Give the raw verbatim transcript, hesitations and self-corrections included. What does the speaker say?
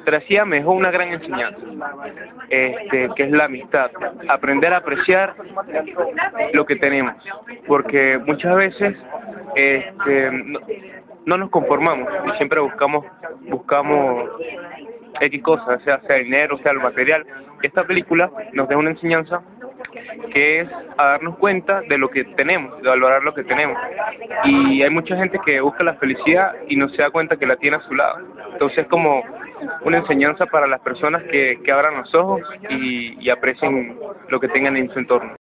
Tracia me dejó una gran enseñanza, este, que es la amistad, aprender a apreciar lo que tenemos, porque muchas veces este, no, no nos conformamos y siempre buscamos buscamos X cosas, sea sea dinero, sea el material. Esta película nos deja una enseñanza que es a darnos cuenta de lo que tenemos, de valorar lo que tenemos. Y hay mucha gente que busca la felicidad y no se da cuenta que la tiene a su lado. Entonces es como una enseñanza para las personas que, que abran los ojos y, y aprecien lo que tengan en su entorno.